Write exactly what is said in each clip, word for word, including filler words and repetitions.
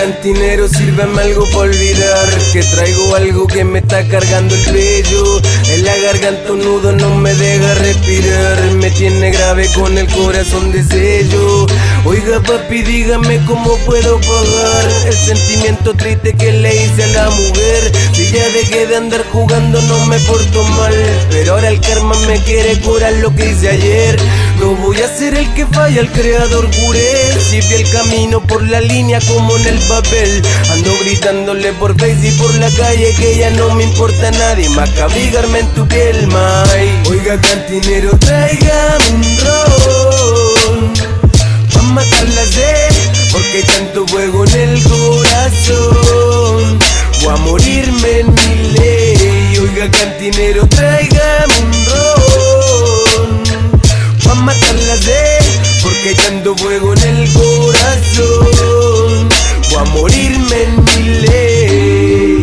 cantinero, sírveme algo para olvidar, que traigo algo que me está cargando el pecho. En la garganta un nudo no me deja respirar, me tiene grave con el corazón de sello. Oiga papi, dígame cómo puedo pagar el sentimiento triste que le hice a la mujer. Si ya dejé de andar jugando no me porto mal, pero ahora el karma me quiere curar lo que hice ayer. No voy a ser el que falla, el creador juré. Si vi el camino por la línea como en el papel, ando gritándole por Face y por la calle que ya no me importa a nadie más que abrigarme en tu piel, may. Oiga cantinero, tráigame un ron pa' matar la sed, porque hay tanto fuego en el corazón. Voy a morirme en mi ley. Oiga cantinero, tráigame un ron pa' matar la sed, porque hay tanto fuego en el corazón. Voy a morirme en mi ley.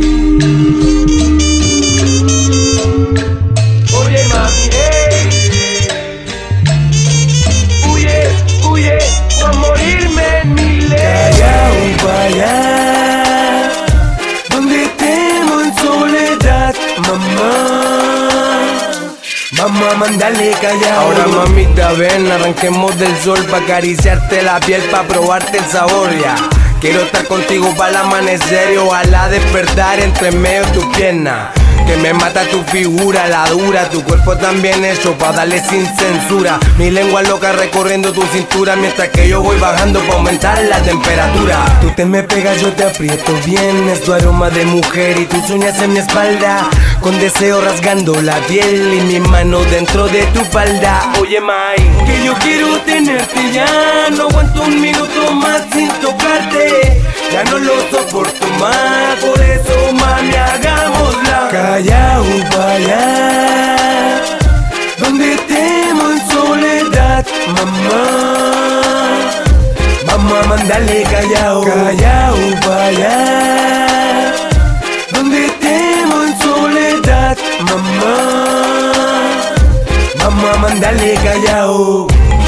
Oye mami, hey. Huye, huye, voy a morirme en mi ley. Callao pa' allá, donde temo en soledad, mamá. Vamos a mandarle callao. Ahora mamita ven, arranquemos del sol pa' acariciarte la piel, pa' probarte el sabor ya. Quiero estar contigo para el amanecer y ojalá despertar entre medio de tu pierna. Que me mata tu figura, la dura, tu cuerpo también hecho pa' darle sin censura. Mi lengua loca recorriendo tu cintura, mientras que yo voy bajando pa' aumentar la temperatura. Tú te me pegas, yo te aprieto bien, es tu aroma de mujer y tus uñas en mi espalda, con deseo rasgando la piel y mi mano dentro de tu falda. Oye Mai, que yo quiero tenerte ya, no aguanto un minuto más sin tocarte, ya no lo soporto más, por eso mami hagámosla. Callao pa' allá, donde temo en soledad, mamá. Vamos a mandarle callao, callao pa' allá, donde temo en soledad, mamá. Vamos a mandarle callao.